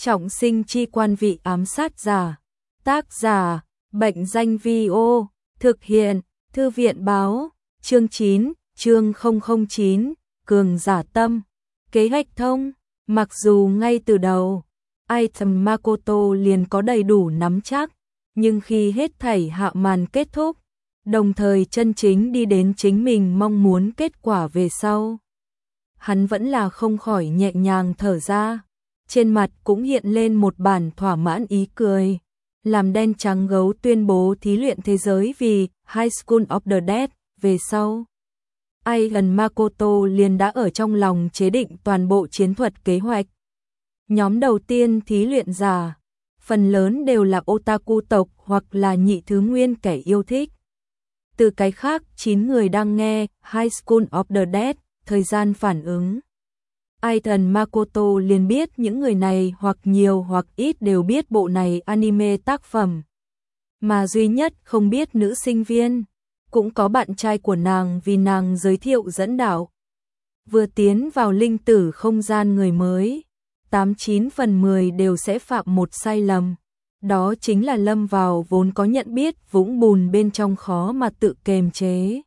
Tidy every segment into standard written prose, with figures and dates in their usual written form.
Trọng sinh chi quan vị ám sát giả. Tác giả, Bệnh danh Vi-ô. Thực hiện, Thư viện báo. Chương 9, chương 009, cường giả tâm. Kế hoạch thông. Mặc dù ngay từ đầu, Item Makoto liền có đầy đủ nắm chắc, nhưng khi hết thảy hạ màn kết thúc, đồng thời chân chính đi đến chính mình mong muốn kết quả về sau, hắn vẫn là không khỏi nhẹ nhàng thở ra, trên mặt cũng hiện lên một bản thỏa mãn ý cười. Làm đen trắng gấu tuyên bố thí luyện thế giới vì High School of the Dead về sau, Aigen Makoto liền đã ở trong lòng chế định toàn bộ chiến thuật kế hoạch. Nhóm đầu tiên thí luyện giả, phần lớn đều là otaku tộc hoặc là nhị thứ nguyên kẻ yêu thích. Từ cái khác 9 người đang nghe High School of the Dead, thời gian phản ứng. Aigen Makoto liền biết những người này hoặc nhiều hoặc ít đều biết bộ này anime tác phẩm. Mà duy nhất không biết nữ sinh viên, cũng có bạn trai của nàng vì nàng giới thiệu dẫn đạo. Vừa tiến vào linh tử không gian người mới, 89 phần 10 đều sẽ phạm một sai lầm. Đó chính là lâm vào vốn có nhận biết vũng bùn bên trong khó mà tự kềm chế.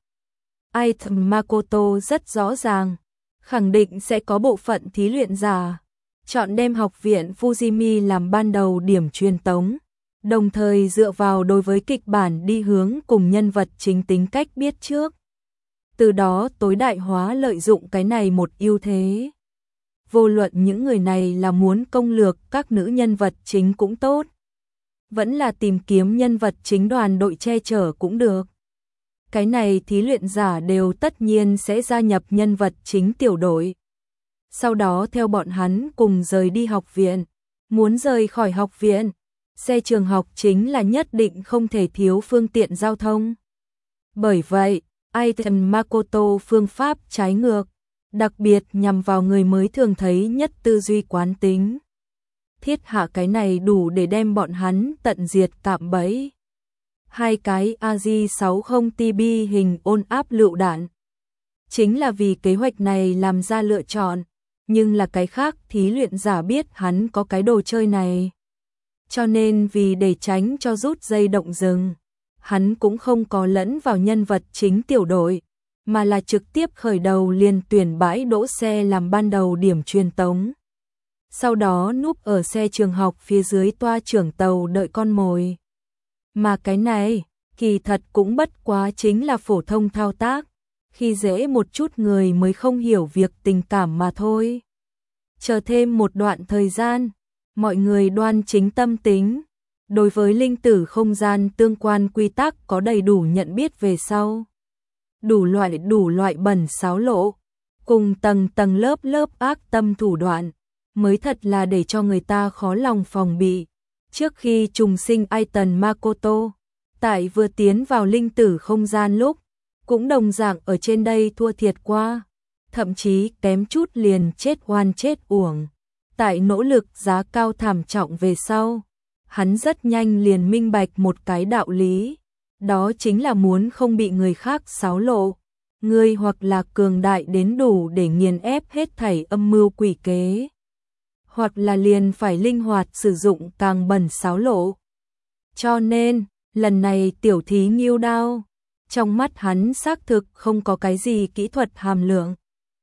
Item Makoto rất rõ ràng, khẳng định sẽ có bộ phận thí luyện giả chọn đem học viện Fujimi làm ban đầu điểm truyền tống, đồng thời dựa vào đối với kịch bản đi hướng cùng nhân vật chính tính cách biết trước. Từ đó tối đại hóa lợi dụng cái này một ưu thế. Vô luận những người này là muốn công lược các nữ nhân vật chính cũng tốt, vẫn là tìm kiếm nhân vật chính đoàn đội che chở cũng được. Cái này thí luyện giả đều tất nhiên sẽ gia nhập nhân vật chính tiểu đội. Sau đó theo bọn hắn cùng rời đi học viện. Muốn rời khỏi học viện, xe trường học chính là nhất định không thể thiếu phương tiện giao thông. Bởi vậy, Item Makoto phương pháp trái ngược, đặc biệt nhằm vào người mới thường thấy nhất tư duy quán tính. Thiết hạ cái này đủ để đem bọn hắn tận diệt cạm bẫy. 2 cái AJ-60 TB hình ôn áp lựu đạn. Chính là vì kế hoạch này làm ra lựa chọn, nhưng là cái khác thí luyện giả biết hắn có cái đồ chơi này. Cho nên vì để tránh cho rút dây động rừng, hắn cũng không có lẫn vào nhân vật chính tiểu đội, mà là trực tiếp khởi đầu liền tuyển bãi đỗ xe làm ban đầu điểm truyền tống. Sau đó núp ở xe trường học phía dưới toa trưởng tàu đợi con mồi. Mà cái này, kỳ thật cũng bất quá chính là phổ thông thao tác, khi dễ một chút người mới không hiểu việc tình cảm mà thôi. Chờ thêm một đoạn thời gian, mọi người đoan chính tâm tính, đối với linh tử không gian tương quan quy tắc có đầy đủ nhận biết về sau. Đủ loại bẩn xáo lộ, cùng tầng lớp ác tâm thủ đoạn, mới thật là để cho người ta khó lòng phòng bị. Trước khi trùng sinh Item Makoto, tại vừa tiến vào linh tử không gian lúc, cũng đồng dạng ở trên đây thua thiệt qua, thậm chí kém chút liền chết oan chết uổng. Tại nỗ lực giá cao thảm trọng về sau, hắn rất nhanh liền minh bạch một cái đạo lý, đó chính là muốn không bị người khác xáo lộ, người hoặc là cường đại đến đủ để nghiền ép hết thảy âm mưu quỷ kế, hoặc là liền phải linh hoạt sử dụng càng bẩn xáo lộ. Cho nên, lần này tiểu thí Ngưu Đao, trong mắt hắn xác thực không có cái gì kỹ thuật hàm lượng.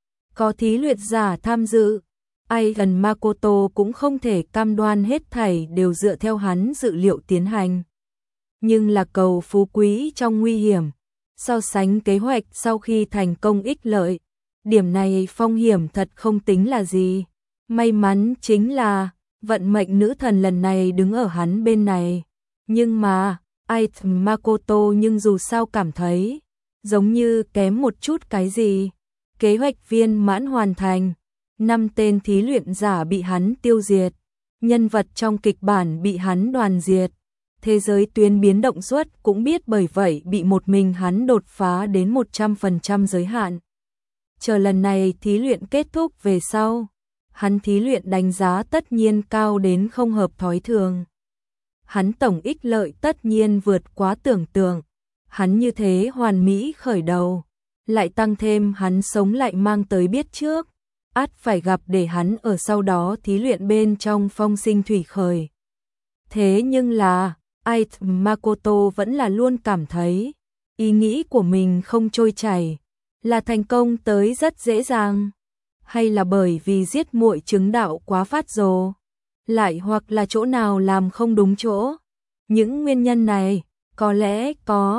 Có thí luyện giả tham dự, Aigen Makoto cũng không thể cam đoan hết thảy đều dựa theo hắn dự liệu tiến hành. Nhưng là cầu phú quý trong nguy hiểm, so sánh kế hoạch sau khi thành công ích lợi, điểm này phong hiểm thật không tính là gì. May mắn chính là, vận mệnh nữ thần lần này đứng ở hắn bên này. Nhưng mà, Item Makoto nhưng dù sao cảm thấy, giống như kém một chút cái gì. Kế hoạch viên mãn hoàn thành, 5 tên thí luyện giả bị hắn tiêu diệt, nhân vật trong kịch bản bị hắn đoàn diệt, thế giới tuyến biến động suất cũng biết bởi vậy bị một mình hắn đột phá đến 100% giới hạn. Chờ lần này thí luyện kết thúc về sau, hắn thí luyện đánh giá tất nhiên cao đến không hợp thói thường. Hắn tổng ích lợi tất nhiên vượt quá tưởng tượng, hắn như thế hoàn mỹ khởi đầu, lại tăng thêm hắn sống lại mang tới biết trước. ắt phải gặp để hắn ở sau đó thí luyện bên trong phong sinh thủy khởi. Thế nhưng là, Ait Makoto vẫn là luôn cảm thấy, ý nghĩ của mình không trôi chảy, là thành công tới rất dễ dàng, hay là bởi vì giết muội chứng đạo quá phát rồ, lại hoặc là chỗ nào làm không đúng chỗ. Những nguyên nhân này, có lẽ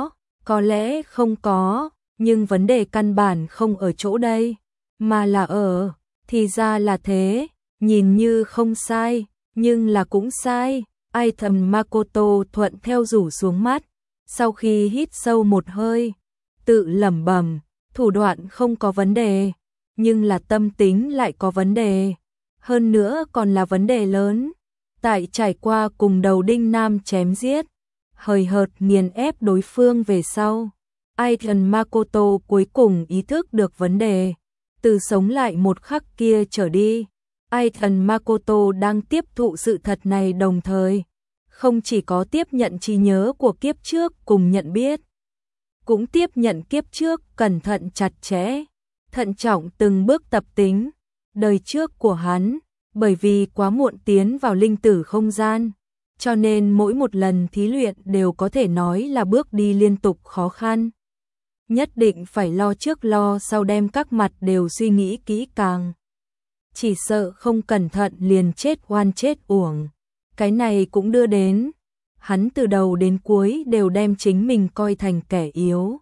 có lẽ không có, nhưng vấn đề căn bản không ở chỗ đây, mà là ở, thì ra là thế, nhìn như không sai, nhưng là cũng sai. Ai thầm Makoto thuận theo rủ xuống mắt, sau khi hít sâu một hơi, tự lẩm bẩm, thủ đoạn không có vấn đề, nhưng là tâm tính lại có vấn đề, hơn nữa còn là vấn đề lớn. Tại trải qua cùng đầu đinh nam chém giết, hời hợt nghiền ép đối phương về sau, Aiton Makoto cuối cùng ý thức được vấn đề. Từ sống lại một khắc kia trở đi, Aiton Makoto đang tiếp thụ sự thật này, đồng thời không chỉ có tiếp nhận trí nhớ của kiếp trước cùng nhận biết, cũng tiếp nhận kiếp trước cẩn thận chặt chẽ, thận trọng từng bước tập tính đời trước của hắn, bởi vì quá muộn tiến vào linh tử không gian, cho nên mỗi một lần thí luyện đều có thể nói là bước đi liên tục khó khăn. Nhất định phải lo trước lo sau, đem các mặt đều suy nghĩ kỹ càng. Chỉ sợ không cẩn thận liền chết oan chết uổng. Cái này cũng đưa đến, hắn từ đầu đến cuối đều đem chính mình coi thành kẻ yếu.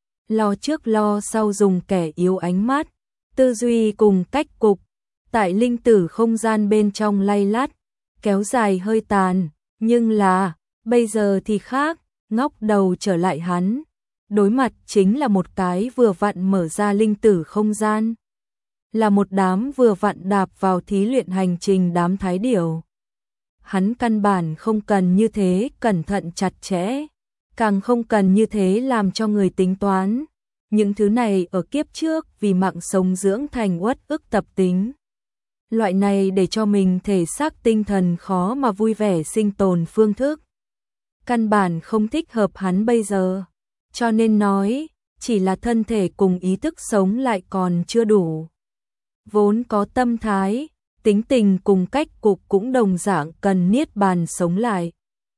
Lo trước lo sau, dùng kẻ yếu ánh mắt, tư duy cùng cách cục, tại linh tử không gian bên trong lay lắt, kéo dài hơi tàn, nhưng là, bây giờ thì khác, ngóc đầu trở lại hắn, đối mặt chính là một cái vừa vặn mở ra linh tử không gian, là một đám vừa vặn đạp vào thí luyện hành trình đám thái điểu. Hắn căn bản không cần như thế cẩn thận chặt chẽ, càng không cần như thế làm cho người tính toán. Những thứ này ở kiếp trước vì mạng sống dưỡng thành uất ức tập tính. Loại này để cho mình thể xác tinh thần khó mà vui vẻ sinh tồn phương thức. Căn bản không thích hợp hắn bây giờ. Cho nên nói, chỉ là thân thể cùng ý thức sống lại còn chưa đủ. Vốn có tâm thái, tính tình cùng cách cục cũng đồng dạng cần niết bàn sống lại.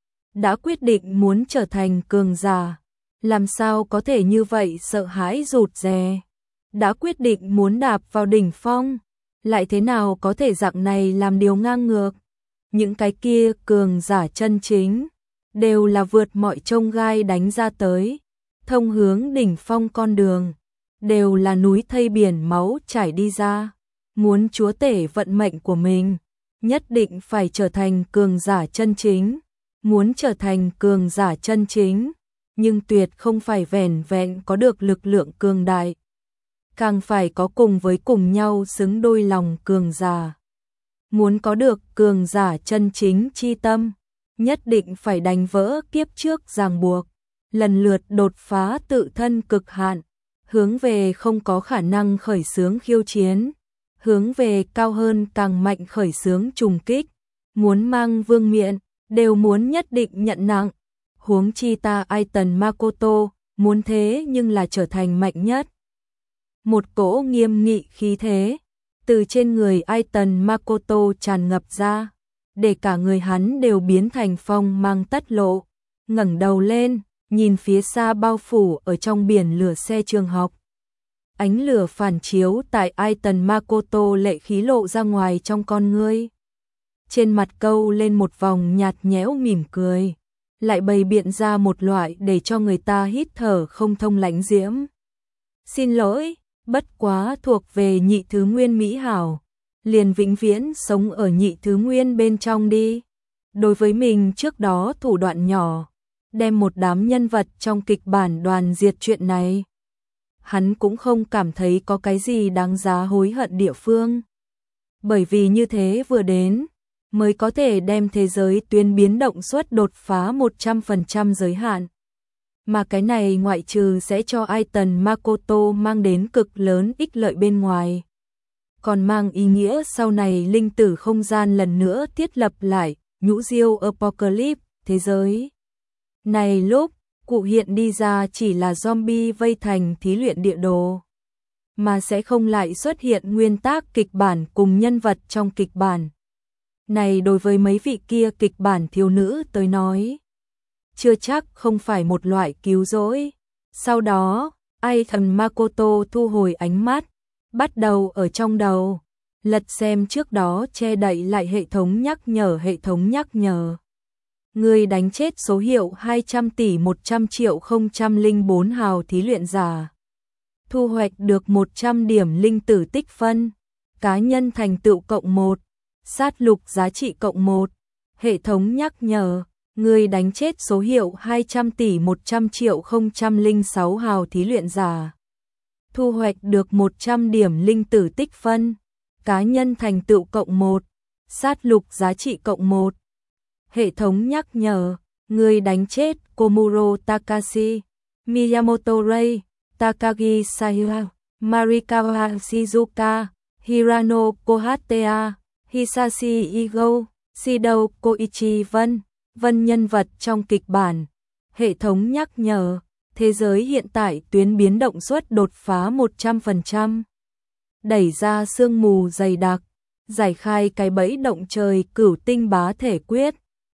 Đã quyết định muốn trở thành cường giả, làm sao có thể như vậy sợ hãi rụt rè. Đã quyết định muốn đạp vào đỉnh phong, lại thế nào có thể dạng này làm điều ngang ngược. Những cái kia cường giả chân chính, đều là vượt mọi chông gai đánh ra tới, thông hướng đỉnh phong con đường, đều là núi thây biển máu trải đi ra. Muốn chúa tể vận mệnh của mình, nhất định phải trở thành cường giả chân chính. Muốn trở thành cường giả chân chính, nhưng tuyệt không phải vẻn vẹn có được lực lượng cường đại, càng phải có cùng với cùng nhau xứng đôi lòng cường giả. Muốn có được cường giả chân chính chi tâm, nhất định phải đánh vỡ kiếp trước ràng buộc, lần lượt đột phá tự thân cực hạn, hướng về không có khả năng khởi xướng khiêu chiến, hướng về cao hơn càng mạnh khởi xướng trùng kích. Muốn mang vương miện, đều muốn nhất định nhận nặng. Huống chi ta Aiton Makoto, muốn thế nhưng là trở thành mạnh nhất. Một cỗ nghiêm nghị khí thế, từ trên người Aiton Makoto tràn ngập ra, để cả người hắn đều biến thành phong mang tất lộ. Ngẩng đầu lên, nhìn phía xa bao phủ ở trong biển lửa xe trường học. Ánh lửa phản chiếu tại Aiton Makoto, lệ khí lộ ra ngoài trong con ngươi. Trên mặt câu lên một vòng nhạt nhẽo mỉm cười, lại bày biện ra một loại để cho người ta hít thở không thông lãnh diễm. Xin lỗi, bất quá thuộc về nhị thứ nguyên mỹ hảo, liền vĩnh viễn sống ở nhị thứ nguyên bên trong đi. Đối với mình trước đó thủ đoạn nhỏ, đem một đám nhân vật trong kịch bản đoàn diệt chuyện này, hắn cũng không cảm thấy có cái gì đáng giá hối hận địa phương. Bởi vì như thế vừa đến, mới có thể đem thế giới tuyến biến động suất đột phá 100% giới hạn. Mà cái này ngoại trừ sẽ cho Aiton Makoto mang đến cực lớn ích lợi bên ngoài, còn mang ý nghĩa sau này linh tử không gian lần nữa thiết lập lại nhũ diêu Apocalypse. Thế giới này lúc cụ hiện đi ra chỉ là zombie vây thành thí luyện địa đồ. mà sẽ không lại xuất hiện nguyên tác kịch bản cùng nhân vật trong kịch bản. Này đối với mấy vị kia kịch bản thiếu nữ tới nói, chưa chắc không phải một loại cứu rỗi. Sau đó, Aiton Makoto thu hồi ánh mắt, bắt đầu ở trong đầu lật xem trước đó che đậy lại hệ thống nhắc nhở. Người đánh chết số hiệu 200 tỷ 100 triệu 004 hào thí luyện giả. Thu hoạch được 100 điểm linh tử tích phân. Cá nhân thành tựu cộng 1. Sát lục giá trị cộng 1. Hệ thống nhắc nhở. Người đánh chết số hiệu 200 tỷ 100 triệu 006 hào thí luyện giả. Thu hoạch được 100 điểm linh tử tích phân. Cá nhân thành tựu cộng 1. Sát lục giá trị cộng 1. Hệ thống nhắc nhở. Người đánh chết Komuro Takashi, Miyamoto Rei, Takagi Saihiro, Marikawa Shizuka, Hirano Kohatea, Hisashi Igo, Shido Koichi Vân nhân vật trong kịch bản. Hệ thống nhắc nhở. Thế giới hiện tại tuyến biến động suất đột phá 100%. Đẩy ra sương mù dày đặc. Giải khai cái bẫy động trời cửu tinh bá thể quyết.